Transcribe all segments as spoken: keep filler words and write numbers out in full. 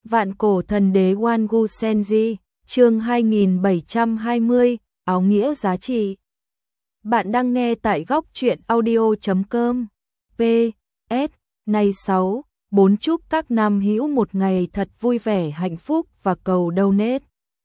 Vạn cổ thần đế Wangu Senji, chương hai nghìn bảy trăm hai mươi, áo nghĩa giá trị. Bạn đang nghe tại góc truyện audio chấm com. pê ét. Này sáu, bốn chúc các nam hữu một ngày thật vui vẻ hạnh phúc và cầu donate.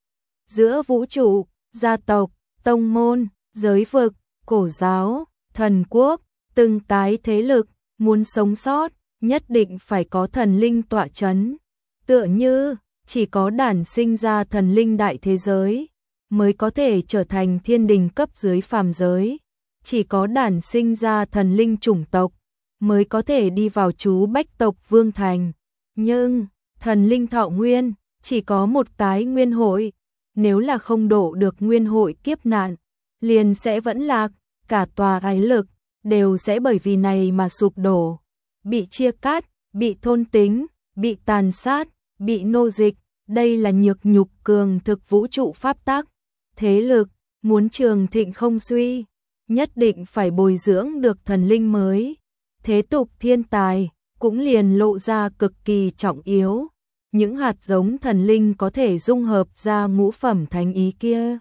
Giữa vũ trụ, gia tộc, tông môn, giới vực, cổ giáo, thần quốc, từng cái thế lực, muốn sống sót, nhất định phải có thần linh tọa chấn. Tựa như, chỉ có đản sinh ra thần linh đại thế giới, mới có thể trở thành thiên đình cấp dưới phàm giới. Chỉ có đản sinh ra thần linh chủng tộc, mới có thể đi vào chú bách tộc vương thành. Nhưng, thần linh thọ nguyên, chỉ có một cái nguyên hội. Nếu là không độ được nguyên hội kiếp nạn, liền sẽ vẫn lạc, cả tòa ái lực, đều sẽ bởi vì này mà sụp đổ. Bị chia cắt, bị thôn tính, bị tàn sát, bị nô dịch, đây là nhược nhục cường thực vũ trụ pháp tắc. Thế lực, muốn trường thịnh không suy, nhất định phải bồi dưỡng được thần linh mới. Thế tục thiên tài, cũng liền lộ ra cực kỳ trọng yếu. Những hạt giống thần linh có thể dung hợp ra ngũ phẩm thánh ý kia.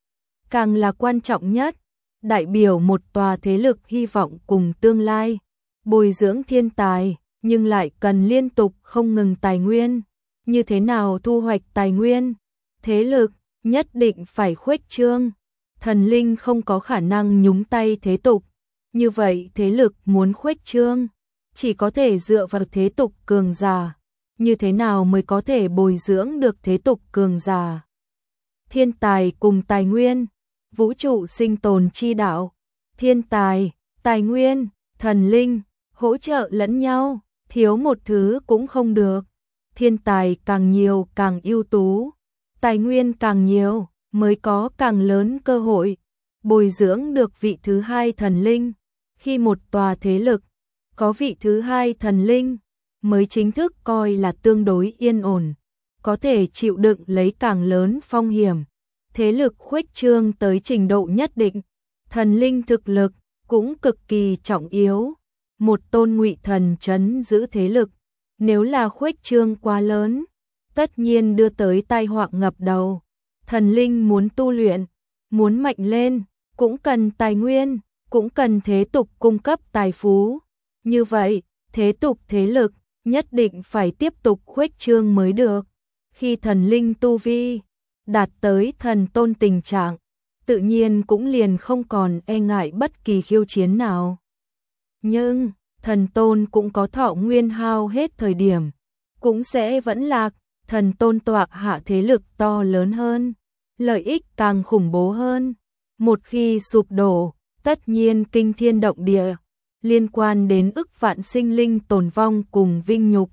Càng là quan trọng nhất, đại biểu một tòa thế lực hy vọng cùng tương lai. Bồi dưỡng thiên tài, nhưng lại cần liên tục không ngừng tài nguyên. Như thế nào thu hoạch tài nguyên? Thế lực, nhất định phải khuếch trương. Thần linh không có khả năng nhúng tay thế tục. Như vậy thế lực muốn khuếch trương, chỉ có thể dựa vào thế tục cường giả. Như thế nào mới có thể bồi dưỡng được thế tục cường giả? Thiên tài cùng tài nguyên, vũ trụ sinh tồn chi đạo. Thiên tài, tài nguyên, thần linh, hỗ trợ lẫn nhau, thiếu một thứ cũng không được. Thiên tài càng nhiều càng ưu tú, tài nguyên càng nhiều mới có càng lớn cơ hội bồi dưỡng được vị thứ hai thần linh. Khi một tòa thế lực có vị thứ hai thần linh, mới chính thức coi là tương đối yên ổn, có thể chịu đựng lấy càng lớn phong hiểm. Thế lực khuếch trương tới trình độ nhất định, thần linh thực lực cũng cực kỳ trọng yếu. Một tôn ngụy thần trấn giữ thế lực, nếu là khuếch trương quá lớn, tất nhiên đưa tới tai họa ngập đầu. Thần linh muốn tu luyện, muốn mạnh lên, cũng cần tài nguyên, cũng cần thế tục cung cấp tài phú. Như vậy, thế tục thế lực nhất định phải tiếp tục khuếch trương mới được. Khi thần linh tu vi đạt tới thần tôn tình trạng, tự nhiên cũng liền không còn e ngại bất kỳ khiêu chiến nào. Nhưng, thần tôn cũng có thọ nguyên hao hết thời điểm, cũng sẽ vẫn lạc. Thần tôn tọa hạ thế lực to lớn hơn, lợi ích càng khủng bố hơn. Một khi sụp đổ, tất nhiên kinh thiên động địa, liên quan đến ức vạn sinh linh tồn vong cùng vinh nhục.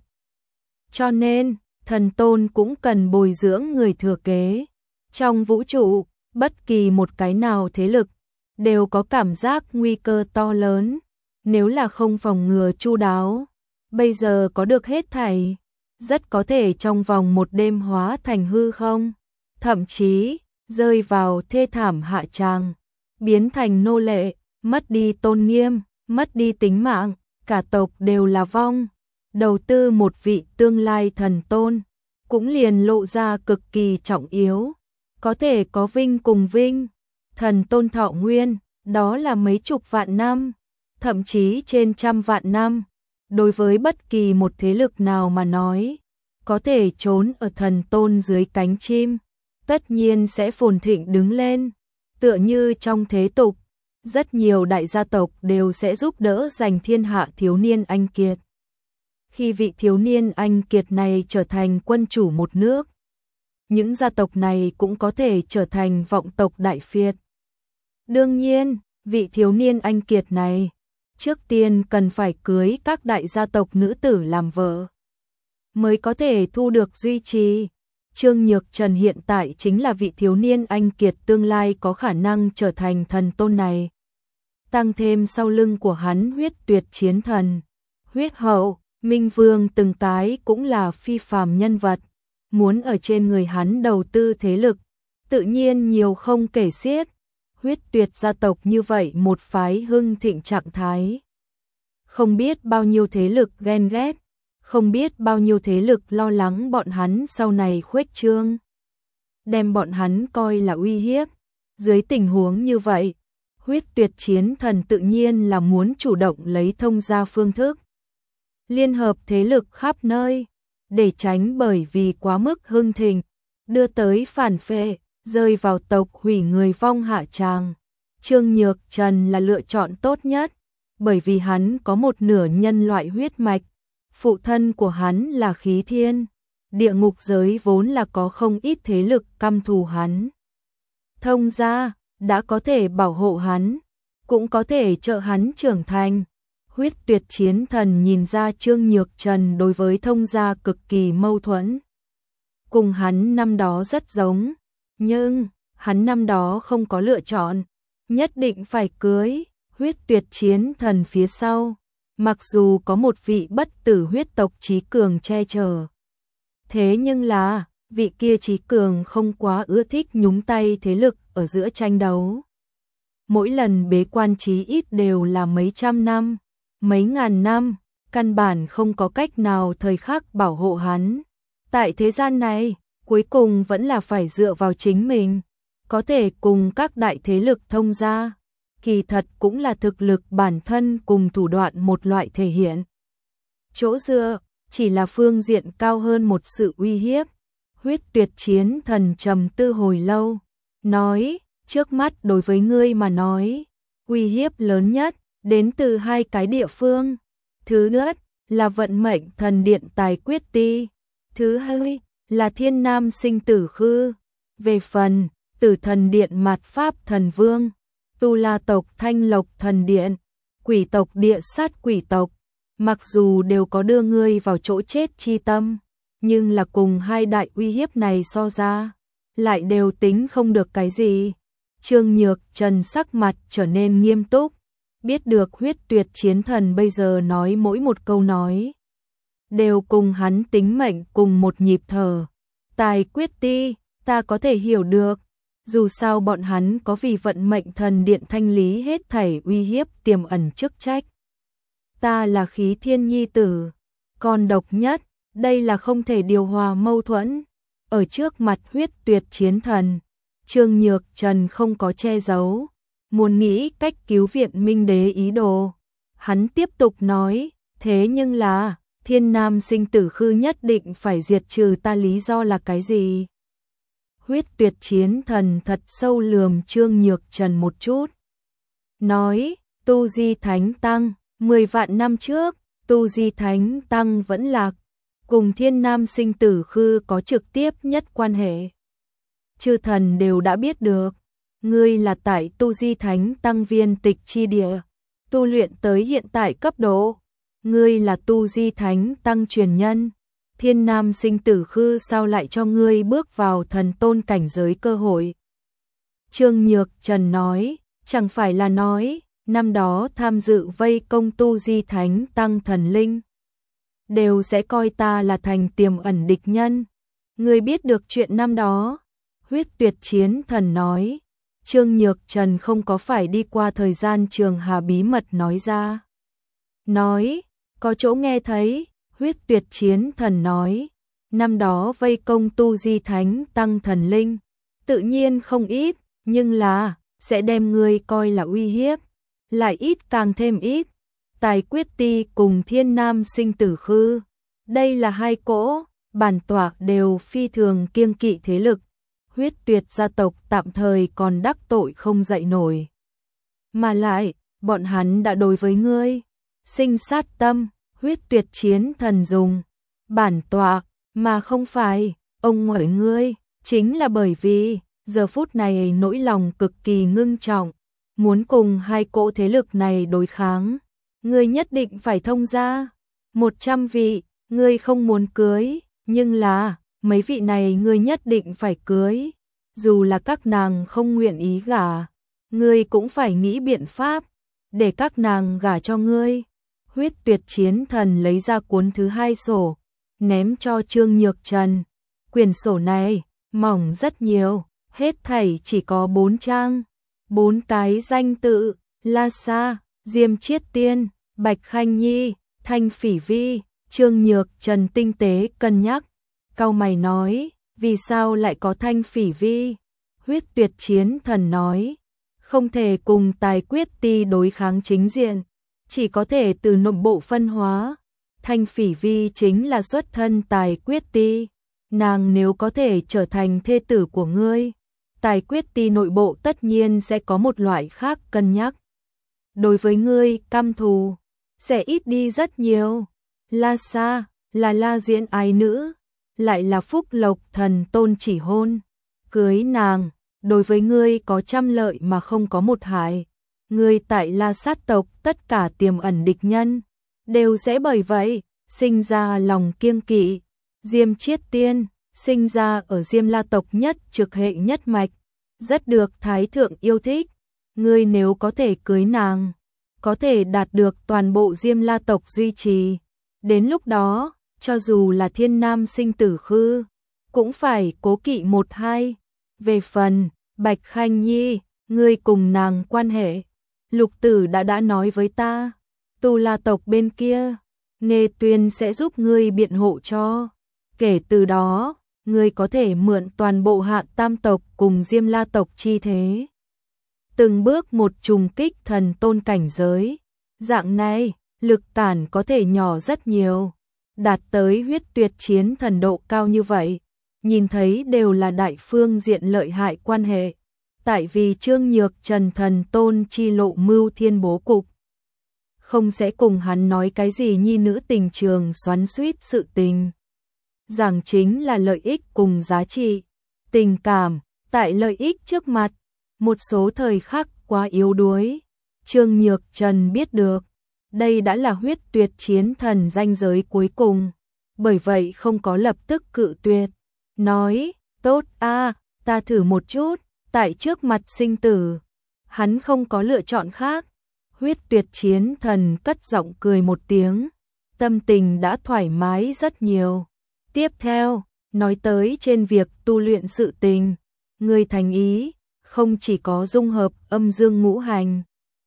Cho nên, thần tôn cũng cần bồi dưỡng người thừa kế. Trong vũ trụ, bất kỳ một cái nào thế lực đều có cảm giác nguy cơ to lớn. Nếu là không phòng ngừa chu đáo, bây giờ có được hết thảy, rất có thể trong vòng một đêm hóa thành hư không, thậm chí rơi vào thê thảm hạ tràng, biến thành nô lệ, mất đi tôn nghiêm, mất đi tính mạng, cả tộc đều là vong. Đầu tư một vị tương lai thần tôn, cũng liền lộ ra cực kỳ trọng yếu. Có thể có vinh cùng vinh, thần tôn thọ nguyên, đó là mấy chục vạn năm, thậm chí trên trăm vạn năm. Đối với bất kỳ một thế lực nào mà nói, có thể trốn ở thần tôn dưới cánh chim, tất nhiên sẽ phồn thịnh đứng lên. Tựa như trong thế tục, rất nhiều đại gia tộc đều sẽ giúp đỡ giành thiên hạ thiếu niên anh kiệt. Khi vị thiếu niên anh kiệt này trở thành quân chủ một nước, những gia tộc này cũng có thể trở thành vọng tộc đại phiệt. Đương nhiên, vị thiếu niên anh kiệt này, trước tiên cần phải cưới các đại gia tộc nữ tử làm vợ, mới có thể thu được duy trì. Trương Nhược Trần hiện tại chính là vị thiếu niên anh kiệt tương lai có khả năng trở thành thần tôn này. Tăng thêm sau lưng của hắn huyết tuyệt chiến thần, huyết hậu, minh vương từng cái cũng là phi phàm nhân vật. Muốn ở trên người hắn đầu tư thế lực, tự nhiên nhiều không kể xiết. Huyết tuyệt gia tộc như vậy một phái hưng thịnh trạng thái, không biết bao nhiêu thế lực ghen ghét, không biết bao nhiêu thế lực lo lắng bọn hắn sau này khuếch trương, đem bọn hắn coi là uy hiếp. Dưới tình huống như vậy, Huyết Tuyệt Chiến Thần tự nhiên là muốn chủ động lấy thông gia phương thức liên hợp thế lực khắp nơi, để tránh bởi vì quá mức hưng thịnh, đưa tới phản phệ, rơi vào tộc hủy người vong hạ tràng. Trương Nhược Trần là lựa chọn tốt nhất, bởi vì hắn có một nửa nhân loại huyết mạch, phụ thân của hắn là khí thiên, địa ngục giới vốn là có không ít thế lực căm thù hắn. Thông gia đã có thể bảo hộ hắn, cũng có thể trợ hắn trưởng thành. Huyết Tuyệt Chiến Thần nhìn ra Trương Nhược Trần đối với thông gia cực kỳ mâu thuẫn. Cùng hắn năm đó rất giống, nhưng hắn năm đó không có lựa chọn, nhất định phải cưới Huyết Tuyệt Chiến Thần phía sau, mặc dù có một vị bất tử huyết tộc trí cường che chở. Thế nhưng là, vị kia trí cường không quá ưa thích nhúng tay thế lực ở giữa tranh đấu. Mỗi lần bế quan chí ít đều là mấy trăm năm, mấy ngàn năm, căn bản không có cách nào thời khắc bảo hộ hắn. Tại thế gian này, cuối cùng vẫn là phải dựa vào chính mình, có thể cùng các đại thế lực thông gia, kỳ thật cũng là thực lực bản thân cùng thủ đoạn một loại thể hiện. Chỗ dựa, chỉ là phương diện cao hơn một sự uy hiếp. Huyết Tuyệt Chiến Thần trầm tư hồi lâu, nói, trước mắt đối với ngươi mà nói, uy hiếp lớn nhất đến từ hai cái địa phương. Thứ nhất là vận mệnh thần điện Tài Quyết Ti, thứ hai là Thiên Nam Sinh Tử Khư. Về phần Tử Thần Điện Mạt Pháp Thần Vương, Tu La tộc Thanh Lộc Thần Điện, Quỷ tộc Địa Sát Quỷ tộc, mặc dù đều có đưa ngươi vào chỗ chết chi tâm, nhưng là cùng hai đại uy hiếp này so ra, lại đều tính không được cái gì. Trương Nhược Trần sắc mặt trở nên nghiêm túc, biết được Huyết Tuyệt Chiến Thần bây giờ nói mỗi một câu nói đều cùng hắn tính mệnh cùng một nhịp thở. Tài Quyết Ti, ta có thể hiểu được, dù sao bọn hắn có vì vận mệnh thần điện thanh lý hết thảy uy hiếp tiềm ẩn chức trách. Ta là Khí Thiên nhi tử, con độc nhất, đây là không thể điều hòa mâu thuẫn. Ở trước mặt Huyết Tuyệt Chiến Thần, Trương Nhược Trần không có che giấu, muốn nghĩ cách cứu viện Minh Đế ý đồ. Hắn tiếp tục nói, thế nhưng là, Thiên Nam Sinh Tử Khư nhất định phải diệt trừ ta, lý do là cái gì? Huyết Tuyệt Chiến Thần thật sâu lườm Trương Nhược Trần một chút, nói, Tu Di Thánh Tăng, mười vạn năm trước, Tu Di Thánh Tăng vẫn lạc, cùng Thiên Nam Sinh Tử Khư có trực tiếp nhất quan hệ. Chư thần đều đã biết được, ngươi là tại Tu Di Thánh Tăng viên tịch chi địa, tu luyện tới hiện tại cấp độ, ngươi là Tu Di Thánh Tăng truyền nhân, Thiên Nam Sinh Tử Khư sao lại cho ngươi bước vào thần tôn cảnh giới cơ hội? Trương Nhược Trần nói, chẳng phải là nói, năm đó tham dự vây công Tu Di Thánh Tăng thần linh, đều sẽ coi ta là thành tiềm ẩn địch nhân. Ngươi biết được chuyện năm đó? Huyết Tuyệt Chiến Thần nói. Trương Nhược Trần không có phải đi qua thời gian trường hà bí mật nói ra. Nói, có chỗ nghe thấy. Huyết Tuyệt Chiến Thần nói, năm đó vây công Tu Di Thánh Tăng thần linh, tự nhiên không ít, nhưng là, sẽ đem ngươi coi là uy hiếp, lại ít càng thêm ít. Tài Quyết Ti cùng Thiên Nam Sinh Tử Khư, đây là hai cỗ, bản tọa đều phi thường kiêng kỵ thế lực. Huyết Tuyệt gia tộc tạm thời còn đắc tội không dậy nổi. Mà lại, bọn hắn đã đối với ngươi sinh sát tâm. Huyết Tuyệt Chiến Thần dùng bản tọa, mà không phải ông ngoại ngươi, chính là bởi vì giờ phút này nỗi lòng cực kỳ ngưng trọng, muốn cùng hai cỗ thế lực này đối kháng, ngươi nhất định phải thông gia. Một trăm vị, ngươi không muốn cưới, nhưng là mấy vị này ngươi nhất định phải cưới, dù là các nàng không nguyện ý gả, ngươi cũng phải nghĩ biện pháp để các nàng gả cho ngươi. Huyết Tuyệt Chiến Thần lấy ra cuốn thứ hai sổ, ném cho Trương Nhược Trần. Quyển sổ này mỏng rất nhiều, hết thảy chỉ có bốn trang, bốn cái danh tự: La Sa, Diêm Chiết Tiên, Bạch Khanh Nhi, Thanh Phỉ Vi, Trương Nhược Trần tinh tế cân nhắc, cau mày nói, vì sao lại có Thanh Phỉ Vi? Huyết Tuyệt Chiến Thần nói, không thể cùng Tài Quyết Ti đối kháng chính diện, chỉ có thể từ nội bộ phân hóa. Thanh Phỉ Vi chính là xuất thân Tài Quyết Ti, nàng nếu có thể trở thành thê tử của ngươi, Tài Quyết Ti nội bộ tất nhiên sẽ có một loại khác cân nhắc. Đối với ngươi, căm thù sẽ ít đi rất nhiều. La Sa là La Diễn ái nữ, lại là Phúc Lộc Thần Tôn chỉ hôn, cưới nàng, đối với ngươi có trăm lợi mà không có một hại. Ngươi tại La Sát tộc tất cả tiềm ẩn địch nhân đều sẽ bởi vậy sinh ra lòng kiêng kỵ. Diêm Chiết Tiên sinh ra ở Diêm La tộc nhất trực hệ nhất mạch, rất được Thái thượng yêu thích. Ngươi nếu có thể cưới nàng, có thể đạt được toàn bộ Diêm La tộc duy trì. Đến lúc đó, cho dù là thiên nam sinh tử khư, cũng phải cố kỵ một hai. Về phần Bạch Khanh Nhi, ngươi cùng nàng quan hệ, Lục Tử đã đã nói với ta, Tu La tộc bên kia, Nghê Tuyên sẽ giúp ngươi biện hộ cho. Kể từ đó, ngươi có thể mượn toàn bộ Hạ Tam tộc cùng Diêm La tộc chi thế, từng bước một trùng kích thần tôn cảnh giới. Dạng này, lực cản có thể nhỏ rất nhiều, đạt tới Huyết Tuyệt Chiến Thần độ cao như vậy, nhìn thấy đều là đại phương diện lợi hại quan hệ. Tại vì Trương Nhược Trần thần tôn chi lộ mưu thiên bố cục, không sẽ cùng hắn nói cái gì nhi nữ tình trường xoắn xuýt sự tình. Giảng chính là lợi ích cùng giá trị, tình cảm, tại lợi ích trước mặt, một số thời khắc quá yếu đuối. Trương Nhược Trần biết được, đây đã là Huyết Tuyệt Chiến Thần ranh giới cuối cùng, bởi vậy không có lập tức cự tuyệt. Nói, tốt a, ta thử một chút, tại trước mặt sinh tử, hắn không có lựa chọn khác. Huyết Tuyệt Chiến Thần cất giọng cười một tiếng, tâm tình đã thoải mái rất nhiều. Tiếp theo, nói tới trên việc tu luyện sự tình, người thành ý, không chỉ có dung hợp âm dương ngũ hành,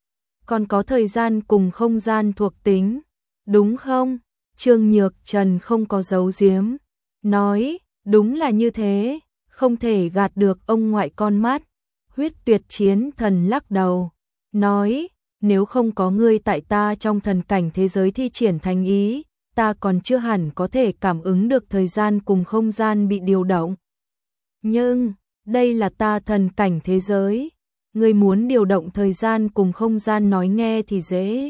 còn có thời gian cùng không gian thuộc tính, đúng không? Trương Nhược Trần không có giấu giếm, nói, đúng là như thế, không thể gạt được ông ngoại con mắt. Huyết Tuyệt Chiến Thần lắc đầu, nói, nếu không có ngươi tại ta trong thần cảnh thế giới thi triển thành ý, ta còn chưa hẳn có thể cảm ứng được thời gian cùng không gian bị điều động. Nhưng, đây là ta thần cảnh thế giới, ngươi muốn điều động thời gian cùng không gian nói nghe thì dễ.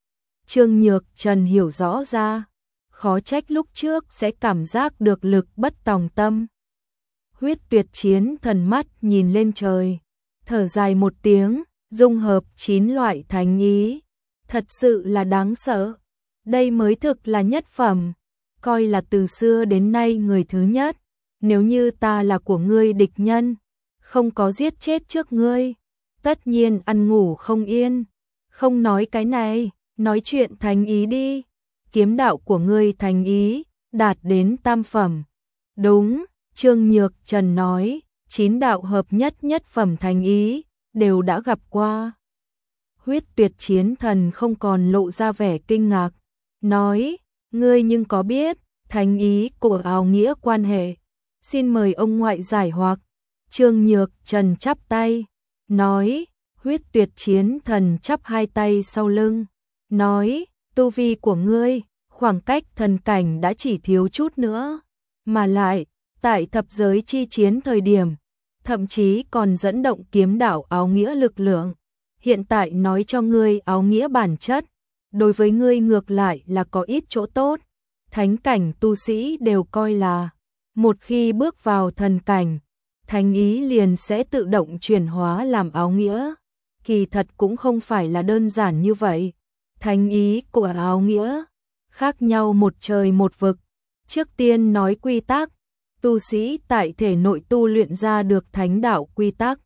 Trương Nhược Trần hiểu rõ ra, khó trách lúc trước sẽ cảm giác được lực bất tòng tâm. Huyết Tuyệt Chiến Thần mắt nhìn lên trời, thở dài một tiếng, dung hợp chín loại thánh ý, thật sự là đáng sợ. Đây mới thực là nhất phẩm, coi là từ xưa đến nay người thứ nhất. Nếu như ta là của ngươi địch nhân, không có giết chết trước ngươi, tất nhiên ăn ngủ không yên. Không nói cái này, nói chuyện thánh ý đi. Kiếm đạo của ngươi thánh ý, đạt đến tam phẩm. Đúng, Trương Nhược Trần nói, chín đạo hợp nhất nhất phẩm thánh ý, đều đã gặp qua. Huyết Tuyệt Chiến Thần không còn lộ ra vẻ kinh ngạc, nói, ngươi nhưng có biết, thánh ý của áo nghĩa quan hệ, xin mời ông ngoại giải hoặc. Trương Nhược Trần chắp tay, nói, Huyết Tuyệt Chiến Thần chắp hai tay sau lưng, nói, tu vi của ngươi, khoảng cách thần cảnh đã chỉ thiếu chút nữa, mà lại, tại thập giới chi chiến thời điểm, thậm chí còn dẫn động kiếm đạo áo nghĩa lực lượng. Hiện tại nói cho ngươi áo nghĩa bản chất, đối với ngươi ngược lại là có ít chỗ tốt. Thánh cảnh tu sĩ đều coi là, một khi bước vào thần cảnh, thánh ý liền sẽ tự động chuyển hóa làm áo nghĩa. Kỳ thật cũng không phải là đơn giản như vậy. Thánh ý của áo nghĩa, khác nhau một trời một vực. Trước tiên nói quy tắc, tu sĩ tại thể nội tu luyện ra được thánh đạo quy tắc.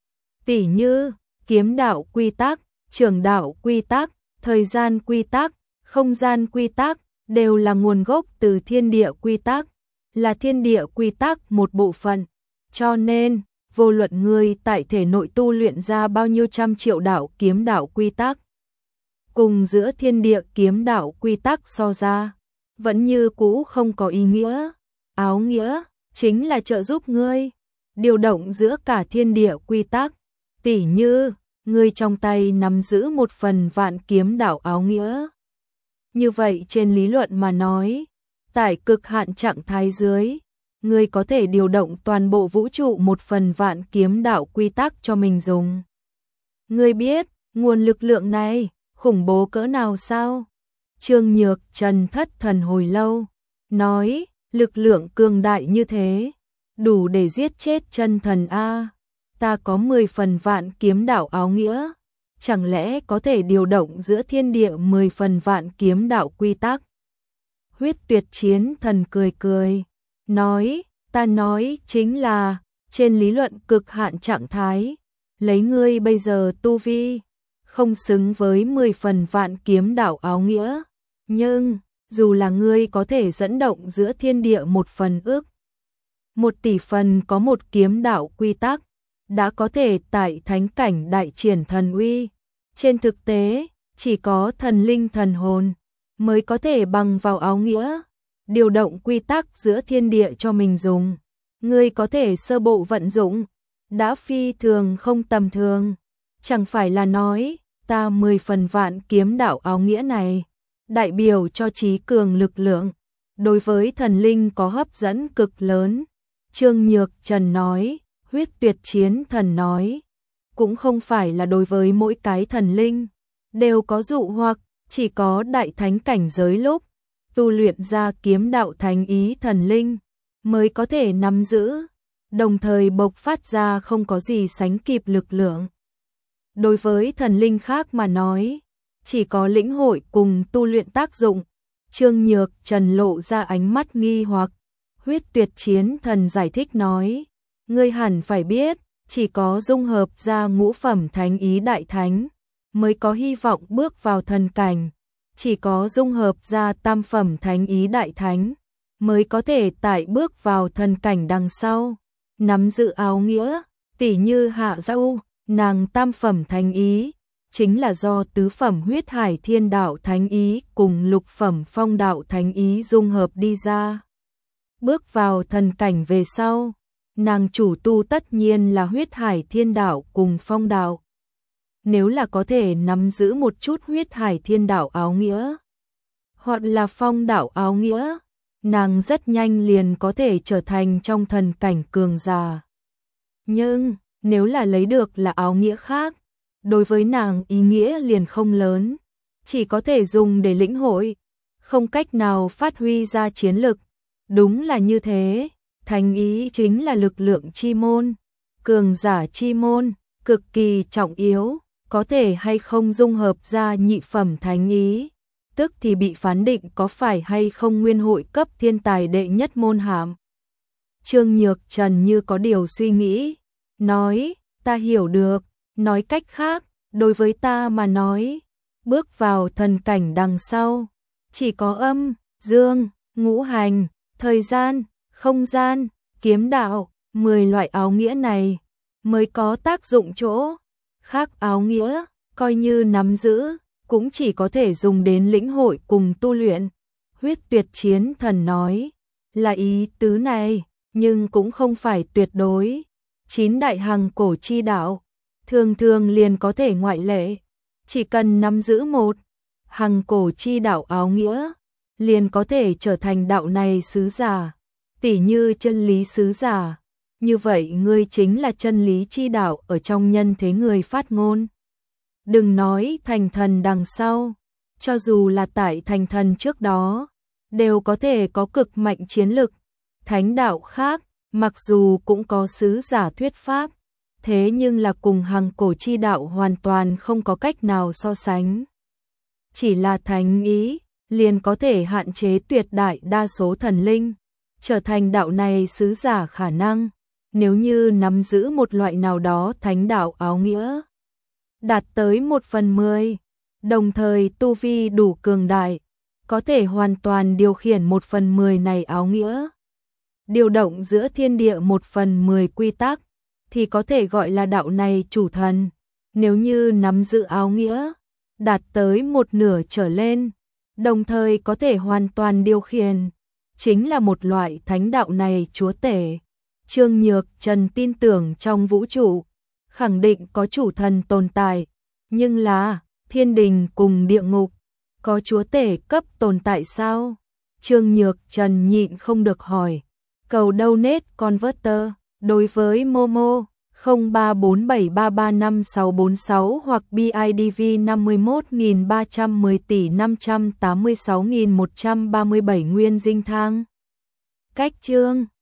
Tỉ như, kiếm đạo quy tắc, trường đạo quy tắc, thời gian quy tắc, không gian quy tắc, đều là nguồn gốc từ thiên địa quy tắc, là thiên địa quy tắc một bộ phận. Cho nên, vô luận ngươi tại thể nội tu luyện ra bao nhiêu trăm triệu đạo kiếm đạo quy tắc, cùng giữa thiên địa kiếm đạo quy tắc so ra, vẫn như cũ không có ý nghĩa. Áo nghĩa chính là trợ giúp ngươi điều động giữa cả thiên địa quy tắc, tỉ như ngươi trong tay nắm giữ một phần vạn kiếm đạo áo nghĩa. Như vậy trên lý luận mà nói, tại cực hạn trạng thái dưới, ngươi có thể điều động toàn bộ vũ trụ một phần vạn kiếm đạo quy tắc cho mình dùng. Ngươi biết nguồn lực lượng này khủng bố cỡ nào sao? Trương Nhược Trần thất thần hồi lâu, nói, lực lượng cường đại như thế, đủ để giết chết chân thần a. Ta có mười phần vạn kiếm đạo áo nghĩa, chẳng lẽ có thể điều động giữa thiên địa mười phần vạn kiếm đạo quy tắc? Huyết Tuyệt Chiến Thần cười cười, nói, ta nói chính là, trên lý luận cực hạn trạng thái, lấy ngươi bây giờ tu vi, không xứng với mười phần vạn kiếm đạo áo nghĩa, nhưng, dù là ngươi có thể dẫn động giữa thiên địa một phần ước, một tỷ phần có một kiếm đạo quy tắc, đã có thể tại thánh cảnh đại triển thần uy. Trên thực tế, chỉ có thần linh thần hồn mới có thể bằng vào áo nghĩa, điều động quy tắc giữa thiên địa cho mình dùng. Ngươi có thể sơ bộ vận dụng, đã phi thường không tầm thường. Chẳng phải là nói, ta mười phần vạn kiếm đạo áo nghĩa này, đại biểu cho trí cường lực lượng, đối với thần linh có hấp dẫn cực lớn. Trương Nhược Trần nói, Huyết Tuyệt Chiến Thần nói, cũng không phải là đối với mỗi cái thần linh đều có dụ hoặc, chỉ có đại thánh cảnh giới lúc tu luyện ra kiếm đạo thánh ý thần linh mới có thể nắm giữ, đồng thời bộc phát ra không có gì sánh kịp lực lượng. Đối với thần linh khác mà nói, chỉ có lĩnh hội cùng tu luyện tác dụng. Trương Nhược Trần lộ ra ánh mắt nghi hoặc. Huyết Tuyệt Chiến Thần giải thích nói, ngươi hẳn phải biết, chỉ có dung hợp ra ngũ phẩm thánh ý đại thánh mới có hy vọng bước vào thần cảnh, chỉ có dung hợp ra tam phẩm thánh ý đại thánh mới có thể tại bước vào thần cảnh đằng sau, nắm giữ áo nghĩa, tỉ như Hạ Dâu, nàng tam phẩm thánh ý chính là do tứ phẩm huyết hải thiên đạo thánh ý cùng lục phẩm phong đạo thánh ý dung hợp đi ra. Bước vào thần cảnh về sau, nàng chủ tu tất nhiên là huyết hải thiên đạo cùng phong đạo. Nếu là có thể nắm giữ một chút huyết hải thiên đạo áo nghĩa, hoặc là phong đạo áo nghĩa, nàng rất nhanh liền có thể trở thành trong thần cảnh cường giả. Nhưng, nếu là lấy được là áo nghĩa khác, đối với nàng ý nghĩa liền không lớn, chỉ có thể dùng để lĩnh hội, không cách nào phát huy ra chiến lực. Đúng là như thế, thánh ý chính là lực lượng chi môn, cường giả chi môn, cực kỳ trọng yếu, có thể hay không dung hợp ra nhị phẩm thánh ý, tức thì bị phán định có phải hay không nguyên hội cấp thiên tài đệ nhất môn hàm. Trương Nhược Trần như có điều suy nghĩ, nói, ta hiểu được, nói cách khác, đối với ta mà nói, bước vào thần cảnh đằng sau, chỉ có âm, dương, ngũ hành, thời gian, không gian, kiếm đạo, mười loại áo nghĩa này mới có tác dụng chỗ. Khác áo nghĩa, coi như nắm giữ, cũng chỉ có thể dùng đến lĩnh hội cùng tu luyện. Huyết Tuyệt Chiến Thần nói, là ý tứ này, nhưng cũng không phải tuyệt đối. Chín đại hằng cổ chi đạo, thường thường liền có thể ngoại lệ. Chỉ cần nắm giữ một hằng cổ chi đạo áo nghĩa, liền có thể trở thành đạo này sứ giả, tỉ như chân lý sứ giả. Như vậy ngươi chính là chân lý chi đạo ở trong nhân thế người phát ngôn. Đừng nói thành thần đằng sau, cho dù là tại thành thần trước đó, đều có thể có cực mạnh chiến lực. Thánh đạo khác, mặc dù cũng có sứ giả thuyết pháp, thế nhưng là cùng hằng cổ chi đạo hoàn toàn không có cách nào so sánh. Chỉ là thánh ý, liền có thể hạn chế tuyệt đại đa số thần linh, trở thành đạo này sứ giả khả năng. Nếu như nắm giữ một loại nào đó thánh đạo áo nghĩa, đạt tới một phần mười, đồng thời tu vi đủ cường đại, có thể hoàn toàn điều khiển một phần mười này áo nghĩa, điều động giữa thiên địa một phần mười quy tắc, thì có thể gọi là đạo này chủ thần. Nếu như nắm giữ áo nghĩa, đạt tới một nửa trở lên, đồng thời có thể hoàn toàn điều khiển, chính là một loại thánh đạo này chúa tể. Trương Nhược Trần tin tưởng trong vũ trụ, khẳng định có chủ thần tồn tại, nhưng là thiên đình cùng địa ngục, có chúa tể cấp tồn tại sao? Trương Nhược Trần nhịn không được hỏi. Cầu donate converter đối với Momo không ba bốn bảy ba ba năm sáu bốn sáu hoặc bê i đê vê năm mươi mốt nghìn ba trăm mười tỷ năm trăm tám mươi sáu nghìn một trăm ba mươi bảy nguyên dinh thang. Cách chương